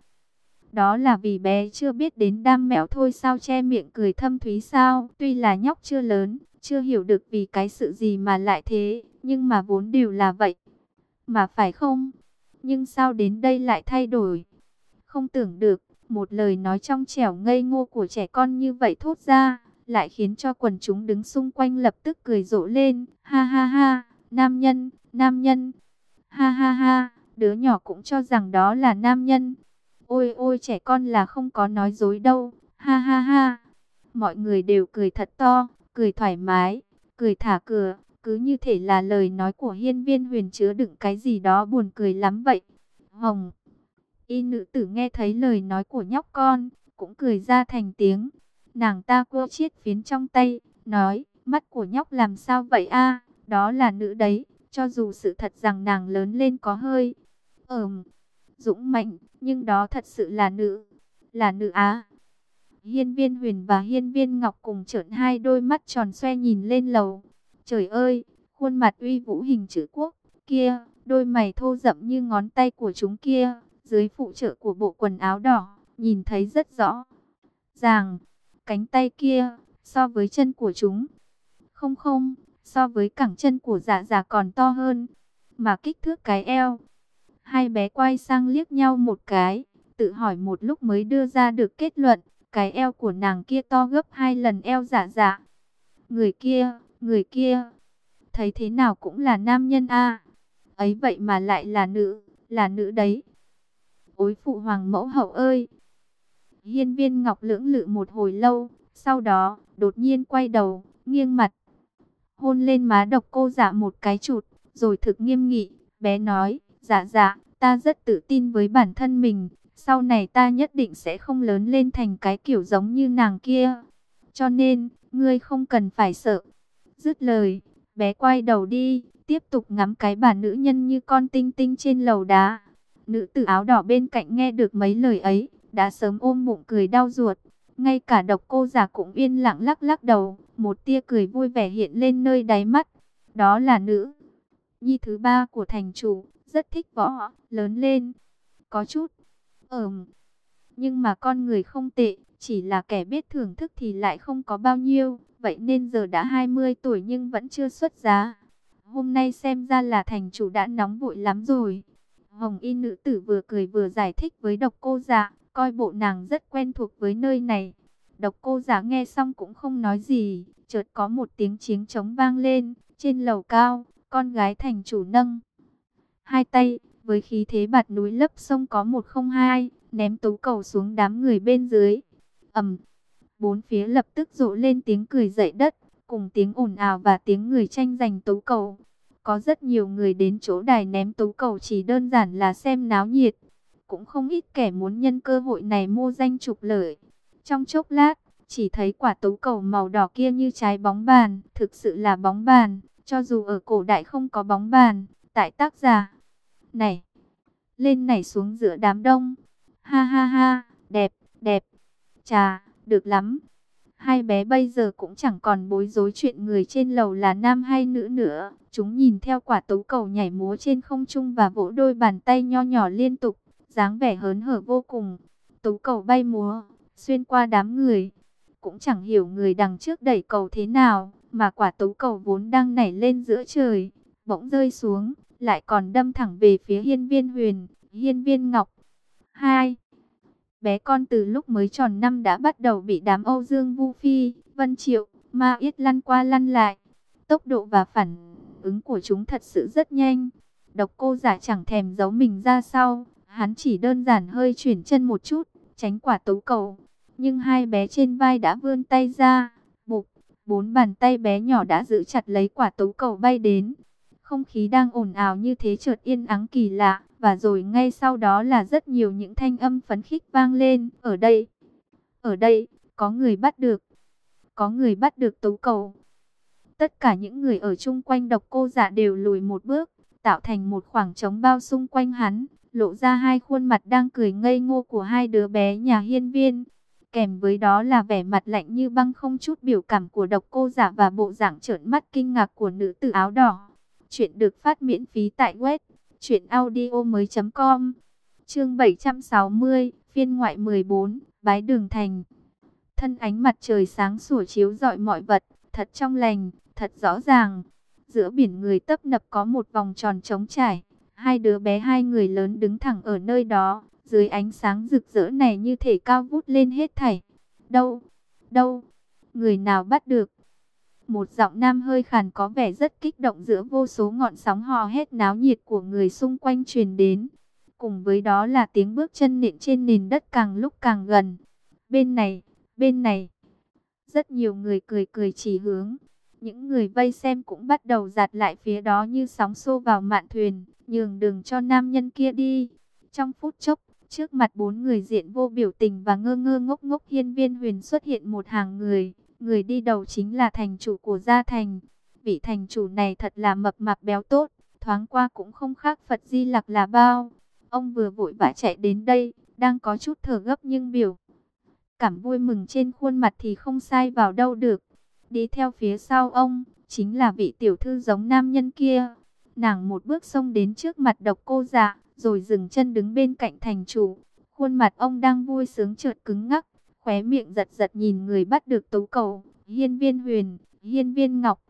Đó là vì bé chưa biết đến đam mẹo thôi sao, che miệng cười thâm thúy sao. Tuy là nhóc chưa lớn, chưa hiểu được vì cái sự gì mà lại thế, nhưng mà vốn đều là vậy. Mà phải không? Nhưng sao đến đây lại thay đổi? Không tưởng được, một lời nói trong trẻo ngây ngô của trẻ con như vậy thốt ra, lại khiến cho quần chúng đứng xung quanh lập tức cười rộ lên. Ha ha ha, nam nhân, nam nhân. Ha ha ha, đứa nhỏ cũng cho rằng đó là nam nhân. Ôi ôi, trẻ con là không có nói dối đâu. Ha ha ha. Mọi người đều cười thật to, cười thoải mái, cười thả cửa, cứ như thể là lời nói của Hiên Viên Huyền chứa đựng cái gì đó buồn cười lắm vậy. Hồng y nữ tử nghe thấy lời nói của nhóc con, cũng cười ra thành tiếng. Nàng ta quơ chiếc phiến trong tay, nói, mắt của nhóc làm sao vậy a? Đó là nữ đấy, cho dù sự thật rằng nàng lớn lên có hơi dũng mạnh, nhưng đó thật sự là nữ á. Hiên Viên Huyền và Hiên Viên Ngọc cùng trợn hai đôi mắt tròn xoe nhìn lên lầu. Trời ơi, khuôn mặt uy vũ hình chữ quốc kia, đôi mày thô rậm như ngón tay của chúng kia, dưới phụ trợ của bộ quần áo đỏ, nhìn thấy rất rõ ràng. Cánh tay kia, so với chân của chúng, không, so với cẳng chân của Dạ Dạ còn to hơn. Mà kích thước cái eo. Hai bé quay sang liếc nhau một cái, tự hỏi một lúc mới đưa ra được kết luận, cái eo của nàng kia to gấp 2 lần eo Dạ Dạ. Người kia, thấy thế nào cũng là nam nhân a. Ấy vậy mà lại là nữ đấy. Ôi phụ hoàng mẫu hậu ơi. Hiên Viên Ngọc lưỡng lự một hồi lâu, sau đó đột nhiên quay đầu, nghiêng mặt, hôn lên má Độc Cô Dạ một cái chụt, rồi thực nghiêm nghị, bé nói, Dạ Dạ, ta rất tự tin với bản thân mình, sau này ta nhất định sẽ không lớn lên thành cái kiểu giống như nàng kia. Cho nên, ngươi không cần phải sợ. Dứt lời, bé quay đầu đi, tiếp tục ngắm cái bà nữ nhân như con tinh tinh trên lầu đá. Nữ tử áo đỏ bên cạnh nghe được mấy lời ấy, đã sớm ôm bụng cười đau ruột. Ngay cả Độc Cô Dạ cũng yên lặng lắc lắc đầu, một tia cười vui vẻ hiện lên nơi đáy mắt. Đó là nữ nhi thứ ba của thành chủ, rất thích võ, lớn lên có chút nhưng mà con người không tệ, chỉ là kẻ biết thưởng thức thì lại không có bao nhiêu. Vậy nên giờ đã 20 tuổi nhưng vẫn chưa xuất giá. Hôm nay xem ra là thành chủ đã nóng vội lắm rồi. Hồng y nữ tử vừa cười vừa giải thích với Độc Cô Dạ, coi bộ nàng rất quen thuộc với nơi này. Độc Cô Giả nghe xong cũng không nói gì, chợt có một tiếng chiêng trống vang lên, trên lầu cao, con gái thành chủ nâng hai tay, với khí thế bạt núi lấp sông có 102, ném tú cầu xuống đám người bên dưới. Ầm, bốn phía lập tức rộ lên tiếng cười dậy đất, cùng tiếng ồn ào và tiếng người tranh giành tú cầu. Có rất nhiều người đến chỗ đài ném tú cầu chỉ đơn giản là xem náo nhiệt, cũng không ít kẻ muốn nhân cơ hội này mô danh trục lợi. Trong chốc lát, chỉ thấy quả tú cầu màu đỏ kia như trái bóng bàn, thực sự là bóng bàn, cho dù ở cổ đại không có bóng bàn, tại tác giả này lên nảy xuống giữa đám đông. Ha ha ha, đẹp, đẹp, chà, được lắm. Hai bé bây giờ cũng chẳng còn bối rối chuyện người trên lầu là nam hay nữ nữa. Chúng nhìn theo quả tú cầu nhảy múa trên không trung và vỗ đôi bàn tay nho nhỏ liên tục, dáng vẻ hớn hở vô cùng. Tú cầu bay múa, xuyên qua đám người. Cũng chẳng hiểu người đằng trước đẩy cầu thế nào, mà quả tú cầu vốn đang nảy lên giữa trời, bỗng rơi xuống, lại còn đâm thẳng về phía Hiên Viên Huyền, Hiên Viên Ngọc. Hai bé con từ lúc mới tròn năm đã bắt đầu bị đám Âu Dương Vu Phi, Vân Triệu, Ma Yết lăn qua lăn lại. Tốc độ và phản ứng của chúng thật sự rất nhanh. Độc Cô Giả chẳng thèm giấu mình ra sau, hắn chỉ đơn giản hơi chuyển chân một chút, tránh quả tú cầu. Nhưng hai bé trên vai đã vươn tay ra, bụp, bốn bàn tay bé nhỏ đã giữ chặt lấy quả tú cầu bay đến. Không khí đang ồn ào như thế chợt yên ắng kỳ lạ, và rồi ngay sau đó là rất nhiều những thanh âm phấn khích vang lên. Ở đây, có người bắt được, có người bắt được tú cầu. Tất cả những người ở chung quanh Độc Cô Giả đều lùi một bước, tạo thành một khoảng trống bao xung quanh hắn, lộ ra hai khuôn mặt đang cười ngây ngô của hai đứa bé nhà Hiên Viên. Kèm với đó là vẻ mặt lạnh như băng không chút biểu cảm của Độc Cô Giả và bộ dạng trợn mắt kinh ngạc của nữ tử áo đỏ. Chuyện được phát miễn phí tại web truyệnaudiomoi.com. Chương 760, phiên ngoại 14, Bái Đường Thành. Thân ánh mặt trời sáng sủa chiếu rọi mọi vật, thật trong lành, thật rõ ràng. Giữa biển người tấp nập có một vòng tròn trống trải, hai đứa bé hai người lớn đứng thẳng ở nơi đó, dưới ánh sáng rực rỡ này như thể cao vút lên hết thảy. Đâu, đâu, người nào bắt được? Một giọng nam hơi khàn có vẻ rất kích động giữa vô số ngọn sóng hò hét náo nhiệt của người xung quanh truyền đến. Cùng với đó là tiếng bước chân nện trên nền đất càng lúc càng gần. Bên này, bên này. Rất nhiều người cười cười chỉ hướng. Những người vây xem cũng bắt đầu dạt lại phía đó như sóng xô vào mạn thuyền, nhường đường cho nam nhân kia đi. Trong phút chốc, trước mặt bốn người diện vô biểu tình và ngơ ngơ ngốc ngốc Hiên Viên Huyền xuất hiện một hàng người. Người đi đầu chính là thành chủ của Gia Thành. Vị thành chủ này thật là mập mạp béo tốt, thoáng qua cũng không khác Phật Di Lặc là bao. Ông vừa vội vã chạy đến đây, đang có chút thở gấp nhưng biểu cảm vui mừng trên khuôn mặt thì không sai vào đâu được. Đi theo phía sau ông, chính là vị tiểu thư giống nam nhân kia. Nàng một bước xông đến trước mặt Độc Cô Giả, rồi dừng chân đứng bên cạnh thành chủ. Khuôn mặt ông đang vui sướng chợt cứng ngắc, khóe miệng giật giật nhìn người bắt được tú cầu. Hiên Viên Huyền, Hiên Viên Ngọc,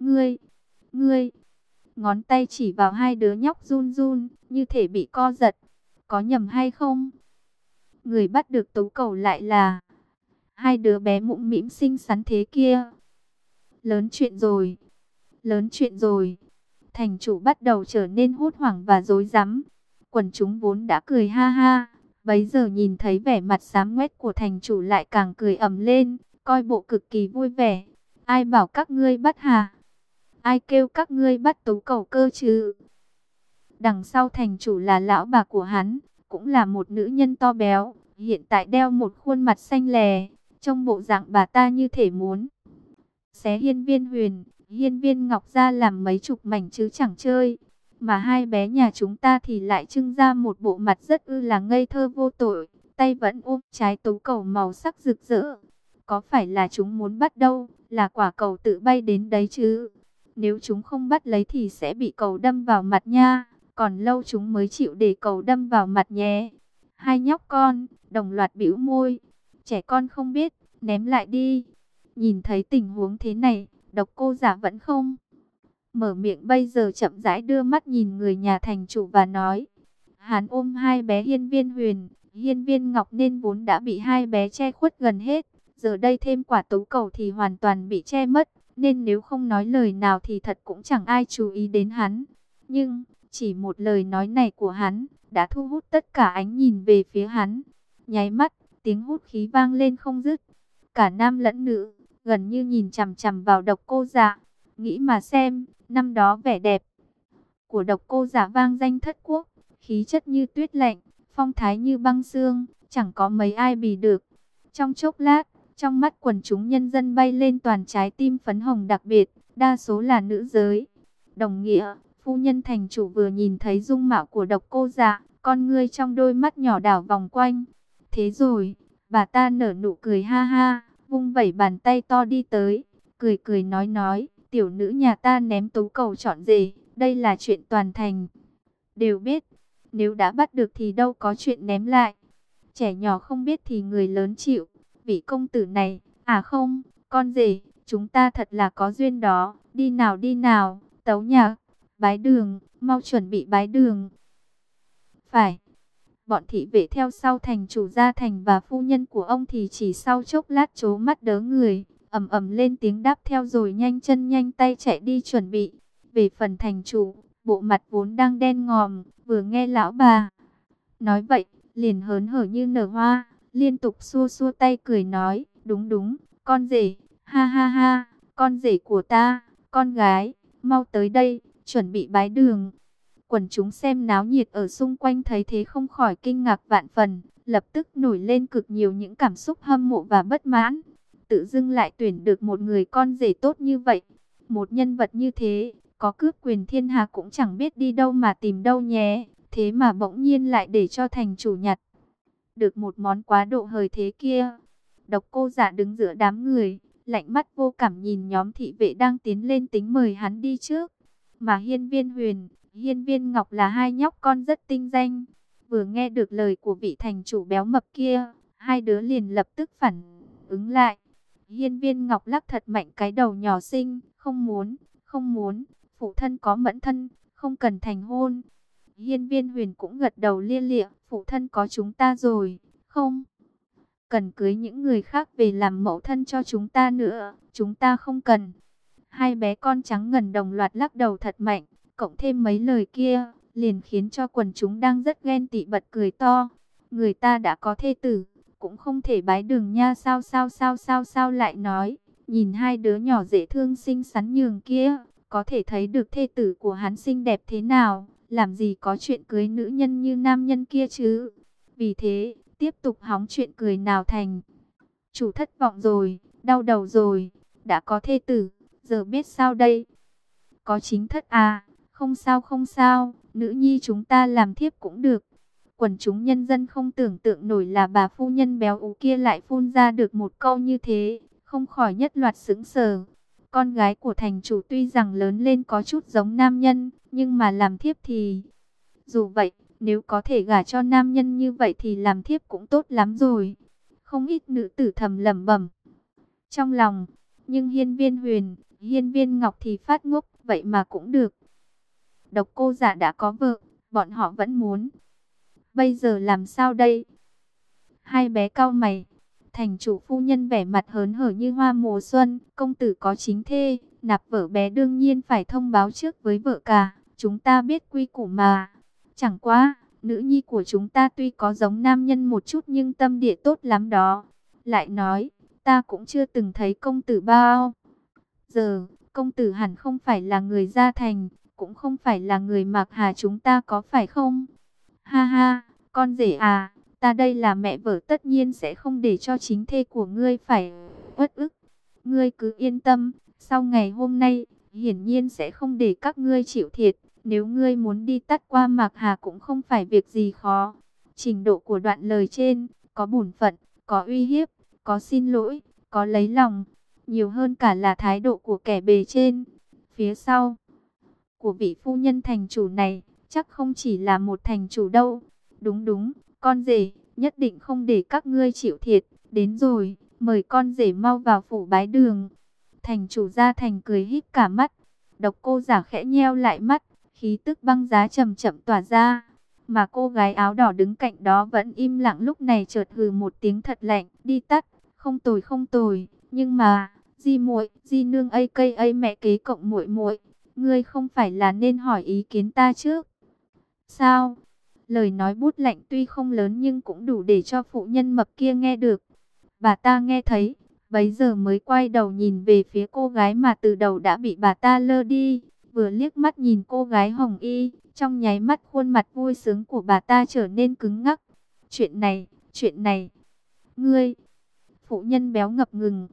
ngươi, ngón tay chỉ vào hai đứa nhóc run run, như thể bị co giật. Có nhầm hay không? Người bắt được tú cầu lại là hai đứa bé mũm mĩm xinh xắn thế kia. Lớn chuyện rồi, lớn chuyện rồi. Thành chủ bắt đầu trở nên hốt hoảng và rối rắm. Quần chúng vốn đã cười ha ha, bấy giờ nhìn thấy vẻ mặt xám ngoét của thành chủ lại càng cười ầm lên, coi bộ cực kỳ vui vẻ. Ai bảo các ngươi bắt hả? Ai kêu các ngươi bắt tú cầu cơ chứ? Đằng sau thành chủ là lão bà của hắn, cũng là một nữ nhân to béo, hiện tại đeo một khuôn mặt xanh lè, trông bộ dạng bà ta như thể muốn xé Hiên Viên Huyền, Hiên Viên Ngọc ra làm mấy chục mảnh chứ chẳng chơi. Mà hai bé nhà chúng ta thì lại trưng ra một bộ mặt rất là ngây thơ vô tội, tay vẫn ôm trái tú cầu màu sắc rực rỡ. Có phải là chúng muốn bắt đâu, là quả cầu tự bay đến đấy chứ. Nếu chúng không bắt lấy thì sẽ bị cầu đâm vào mặt nha, còn lâu chúng mới chịu để cầu đâm vào mặt nhé. Hai nhóc con đồng loạt bĩu môi, trẻ con không biết, ném lại đi. Nhìn thấy tình huống thế này, Độc Cô Giả vẫn không mở miệng, bây giờ chậm rãi đưa mắt nhìn người nhà thành chủ và nói. Hắn ôm hai bé Hiên Viên Huyền, Hiên Viên Ngọc nên vốn đã bị hai bé che khuất gần hết, giờ đây thêm quả tấu cầu thì hoàn toàn bị che mất, nên nếu không nói lời nào thì thật cũng chẳng ai chú ý đến hắn. Nhưng chỉ một lời nói này của hắn đã thu hút tất cả ánh nhìn về phía hắn. Nháy mắt, tiếng hút khí vang lên không dứt. Cả nam lẫn nữ gần như nhìn chằm chằm vào Độc Cô Dạ. Nghĩ mà xem, năm đó vẻ đẹp của Độc Cô Dạ vang danh thất quốc, khí chất như tuyết lạnh, phong thái như băng xương, chẳng có mấy ai bì được. Trong chốc lát, trong mắt quần chúng nhân dân bay lên toàn trái tim phấn hồng đặc biệt, đa số là nữ giới. Đồng nghĩa, phu nhân thành chủ vừa nhìn thấy dung mạo của Độc Cô Dạ, con ngươi trong đôi mắt nhỏ đảo vòng quanh. Thế rồi, bà ta nở nụ cười ha ha, vung vẩy bàn tay to đi tới, cười cười nói, tiểu nữ nhà ta ném tấu cầu chọn rể, đây là chuyện toàn thành đều biết, nếu đã bắt được thì đâu có chuyện ném lại. Trẻ nhỏ không biết thì người lớn chịu, vị công tử này, à không, con rể, chúng ta thật là có duyên đó, đi nào, tấu nhạc, bái đường, mau chuẩn bị bái đường. Phải. Bọn thị vệ theo sau thành chủ gia thành và phu nhân của ông thì chỉ sau chốc lát trố mắt đớ người, ầm ầm lên tiếng đáp theo rồi nhanh chân nhanh tay chạy đi chuẩn bị. Về phần thành chủ, bộ mặt vốn đang đen ngòm, vừa nghe lão bà nói vậy, liền hớn hở như nở hoa, liên tục xua xua tay cười nói, đúng, con rể, ha ha ha, con rể của ta, con gái, mau tới đây, chuẩn bị bái đường. Quần chúng xem náo nhiệt ở xung quanh thấy thế không khỏi kinh ngạc vạn phần, lập tức nổi lên cực nhiều những cảm xúc hâm mộ và bất mãn. Tự dưng lại tuyển được một người con rể tốt như vậy, một nhân vật như thế, có cướp quyền thiên hạ cũng chẳng biết đi đâu mà tìm đâu nhé. Thế mà bỗng nhiên lại để cho thành chủ nhặt được một món quá độ hời thế kia. Độc Cô Dạ đứng giữa đám người, lạnh mắt vô cảm nhìn nhóm thị vệ đang tiến lên tính mời hắn đi trước. Mà Hiên Viên Huyền, Hiên Viên Ngọc là hai nhóc con rất tinh danh. Vừa nghe được lời của vị thành chủ béo mập kia, hai đứa liền lập tức phản ứng lại. Hiên Viên Ngọc lắc thật mạnh cái đầu nhỏ xinh, không muốn, phụ thân có mẫn thân, không cần thành hôn. Hiên Viên Huyền cũng gật đầu lia lịa, phụ thân có chúng ta rồi, không cần cưới những người khác về làm mẫu thân cho chúng ta nữa, chúng ta không cần. Hai bé con trắng ngần đồng loạt lắc đầu thật mạnh, cộng thêm mấy lời kia, liền khiến cho quần chúng đang rất ghen tị bật cười to. Người ta đã có thê tử, cũng không thể bái đường nha, sao lại nói. Nhìn hai đứa nhỏ dễ thương xinh xắn nhường kia, có thể thấy được thê tử của hắn xinh đẹp thế nào, làm gì có chuyện cưới nữ nhân như nam nhân kia chứ. Vì thế, tiếp tục hóng chuyện cười nào thành. Chủ thất vọng rồi, đau đầu rồi, đã có thê tử, giờ biết sao đây? Có chính thất à, không sao, nữ nhi chúng ta làm thiếp cũng được. Quần chúng nhân dân không tưởng tượng nổi là bà phu nhân béo ú kia lại phun ra được một câu như thế, không khỏi nhất loạt sững sờ. Con gái của thành chủ tuy rằng lớn lên có chút giống nam nhân, nhưng mà làm thiếp thì... Dù vậy, nếu có thể gả cho nam nhân như vậy thì làm thiếp cũng tốt lắm rồi. Không ít nữ tử thầm lẩm bẩm trong lòng, nhưng Hiên Viên Huyền, Hiên Viên Ngọc thì phát ngốc, vậy mà cũng được. Độc Cô Dạ đã có vợ, bọn họ vẫn muốn. Bây giờ làm sao đây? Hai bé cau mày. Thành chủ phu nhân vẻ mặt hớn hở như hoa mùa xuân, công tử có chính thê, nạp vợ bé đương nhiên phải thông báo trước với vợ cả, chúng ta biết quy củ mà. Chẳng qua, nữ nhi của chúng ta tuy có giống nam nhân một chút nhưng tâm địa tốt lắm đó. Lại nói, ta cũng chưa từng thấy công tử bao giờ, công tử hẳn không phải là người gia thành, cũng không phải là người Mạc Hà chúng ta có phải không? Ha ha, con rể à, ta đây là mẹ vợ tất nhiên sẽ không để cho chính thê của ngươi phải uất ức. Ngươi cứ yên tâm, sau ngày hôm nay, hiển nhiên sẽ không để các ngươi chịu thiệt. Nếu ngươi muốn đi tắt qua Mạc Hà cũng không phải việc gì khó. Trình độ của đoạn lời trên, có bổn phận, có uy hiếp, có xin lỗi, có lấy lòng. Nhiều hơn cả là thái độ của kẻ bề trên. Phía sau của vị phu nhân thành chủ này, chắc không chỉ là một thành chủ đâu. Đúng, con rể, nhất định không để các ngươi chịu thiệt. Đến rồi, mời con rể mau vào phủ bái đường. Thành chủ gia thành cười híp cả mắt. Độc Cô Giả khẽ nheo lại mắt, khí tức băng giá chậm chậm tỏa ra. Mà cô gái áo đỏ đứng cạnh đó vẫn im lặng, lúc này chợt hừ một tiếng thật lạnh, đi tắt, không tồi không tồi, nhưng mà, Di muội, Di nương aka mẹ kế cộng muội muội, ngươi không phải là nên hỏi ý kiến ta trước. Sao? Lời nói bút lạnh tuy không lớn nhưng cũng đủ để cho phụ nhân mập kia nghe được. Bà ta nghe thấy, bấy giờ mới quay đầu nhìn về phía cô gái mà từ đầu đã bị bà ta lơ đi. Vừa liếc mắt nhìn cô gái hồng y, trong nháy mắt khuôn mặt vui sướng của bà ta trở nên cứng ngắc. Chuyện này, ngươi, phụ nhân béo ngập ngừng.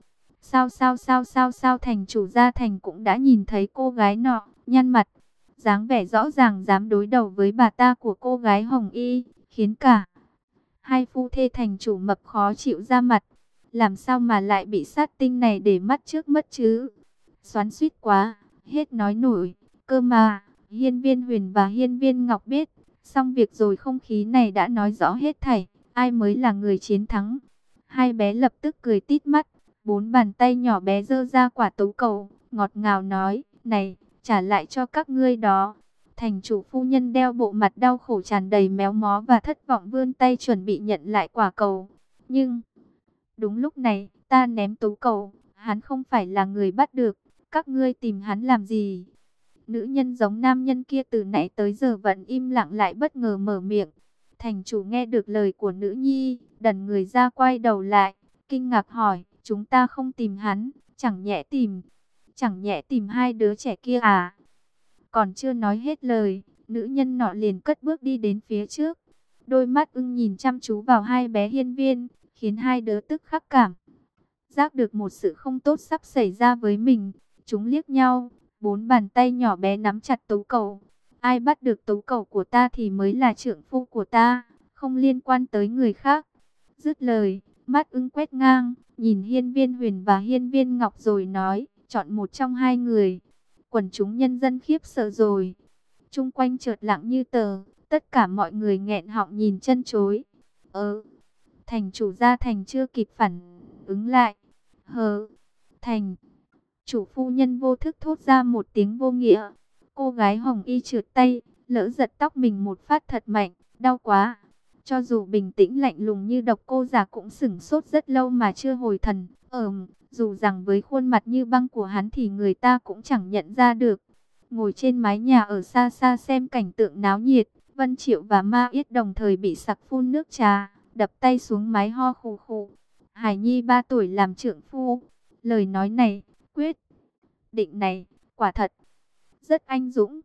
Sao thành chủ gia thành cũng đã nhìn thấy cô gái nọ, nhăn mặt, dáng vẻ rõ ràng dám đối đầu với bà ta của cô gái hồng y, khiến cả hai phu thê thành chủ mập khó chịu ra mặt. Làm sao mà lại bị sát tinh này để mắt trước mất chứ? Xoắn xuýt quá, hết nói nổi. Cơ mà, Hiên Viên Huyền và Hiên Viên Ngọc biết, xong việc rồi, không khí này đã nói rõ hết thảy, ai mới là người chiến thắng. Hai bé lập tức cười tít mắt, bốn bàn tay nhỏ bé giơ ra quả tấu cầu, ngọt ngào nói, này, trả lại cho các ngươi đó. Thành chủ phu nhân đeo bộ mặt đau khổ tràn đầy méo mó và thất vọng vươn tay chuẩn bị nhận lại quả cầu. Nhưng, đúng lúc này, ta ném tấu cầu, hắn không phải là người bắt được, các ngươi tìm hắn làm gì? Nữ nhân giống nam nhân kia từ nãy tới giờ vẫn im lặng lại bất ngờ mở miệng. Thành chủ nghe được lời của nữ nhi, đần người ra quay đầu lại, kinh ngạc hỏi, chúng ta không tìm hắn, chẳng nhẽ tìm hai đứa trẻ kia à? Còn chưa nói hết lời, nữ nhân nọ liền cất bước đi đến phía trước. Đôi mắt ưng nhìn chăm chú vào hai bé Hiên Viên, khiến hai đứa tức khắc cảm giác được một sự không tốt sắp xảy ra với mình. Chúng liếc nhau, bốn bàn tay nhỏ bé nắm chặt tấu cầu. Ai bắt được tấu cầu của ta thì mới là trượng phu của ta, không liên quan tới người khác. Dứt lời, mắt ưng quét ngang, nhìn Hiên Viên Huyền và Hiên Viên Ngọc rồi nói, chọn một trong hai người. Quần chúng nhân dân khiếp sợ rồi. Chung quanh chợt lặng như tờ, tất cả mọi người nghẹn họng nhìn chân chối. Thành chủ gia thành chưa kịp phản ứng lại. Thành chủ phu nhân vô thức thốt ra một tiếng vô nghĩa. Cô gái hồng y trượt tay, lỡ giật tóc mình một phát thật mạnh, đau quá. Cho dù bình tĩnh lạnh lùng như Độc Cô Giả cũng sửng sốt rất lâu mà chưa hồi thần. Dù rằng với khuôn mặt như băng của hắn thì người ta cũng chẳng nhận ra được. Ngồi trên mái nhà ở xa xa xem cảnh tượng náo nhiệt, Vân Triệu và Ma Yết đồng thời bị sặc phun nước trà, đập tay xuống mái ho khù khù. Hải Nhi 3 tuổi làm trượng phu. Lời nói này, quyết định này, quả thật rất anh dũng.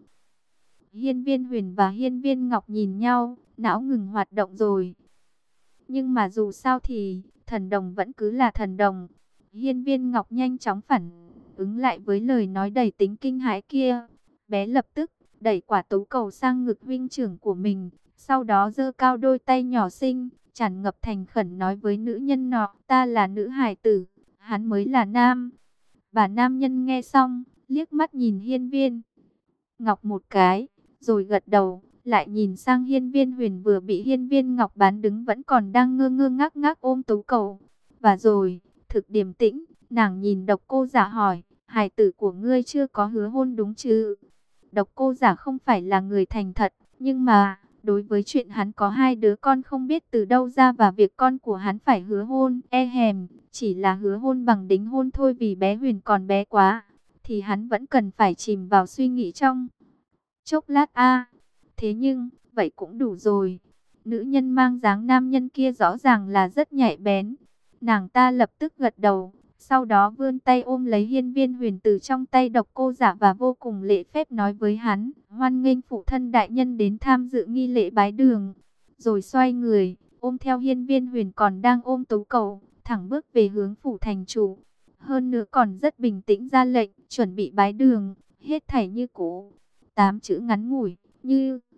Hiên Viên Huyền và Hiên Viên Ngọc nhìn nhau, não ngừng hoạt động rồi. Nhưng mà dù sao thì, thần đồng vẫn cứ là thần đồng. Hiên Viên Ngọc nhanh chóng phản ứng lại với lời nói đầy tính kinh hãi kia. Bé lập tức đẩy quả tấu cầu sang ngực huynh trưởng của mình, sau đó giơ cao đôi tay nhỏ xinh, tràn ngập thành khẩn nói với nữ nhân nọ, ta là nữ hài tử, hắn mới là nam. Bà nam nhân nghe xong, liếc mắt nhìn Hiên Viên Ngọc một cái, rồi gật đầu, lại nhìn sang Hiên Viên Huyền vừa bị Hiên Viên Ngọc bán đứng vẫn còn đang ngơ ngơ ngác ngác ôm tấu cầu. Và rồi, thực điềm tĩnh, nàng nhìn Độc Cô Giả hỏi, hài tử của ngươi chưa có hứa hôn đúng chứ? Độc Cô Giả không phải là người thành thật, nhưng mà, đối với chuyện hắn có hai đứa con không biết từ đâu ra và việc con của hắn phải hứa hôn, chỉ là hứa hôn bằng đính hôn thôi vì bé Huyền còn bé quá, thì hắn vẫn cần phải chìm vào suy nghĩ trong chốc lát Thế nhưng, vậy cũng đủ rồi. Nữ nhân mang dáng nam nhân kia rõ ràng là rất nhạy bén. Nàng ta lập tức gật đầu, sau đó vươn tay ôm lấy Hiên Viên Huyền từ trong tay Độc Cô Giả và vô cùng lễ phép nói với hắn, hoan nghênh phụ thân đại nhân đến tham dự nghi lễ bái đường. Rồi xoay người, ôm theo Hiên Viên Huyền còn đang ôm tấu cầu, thẳng bước về hướng phủ thành chủ. Hơn nữa còn rất bình tĩnh ra lệnh, chuẩn bị bái đường, hết thảy như cũ. 8 chữ ngắn ngủi, như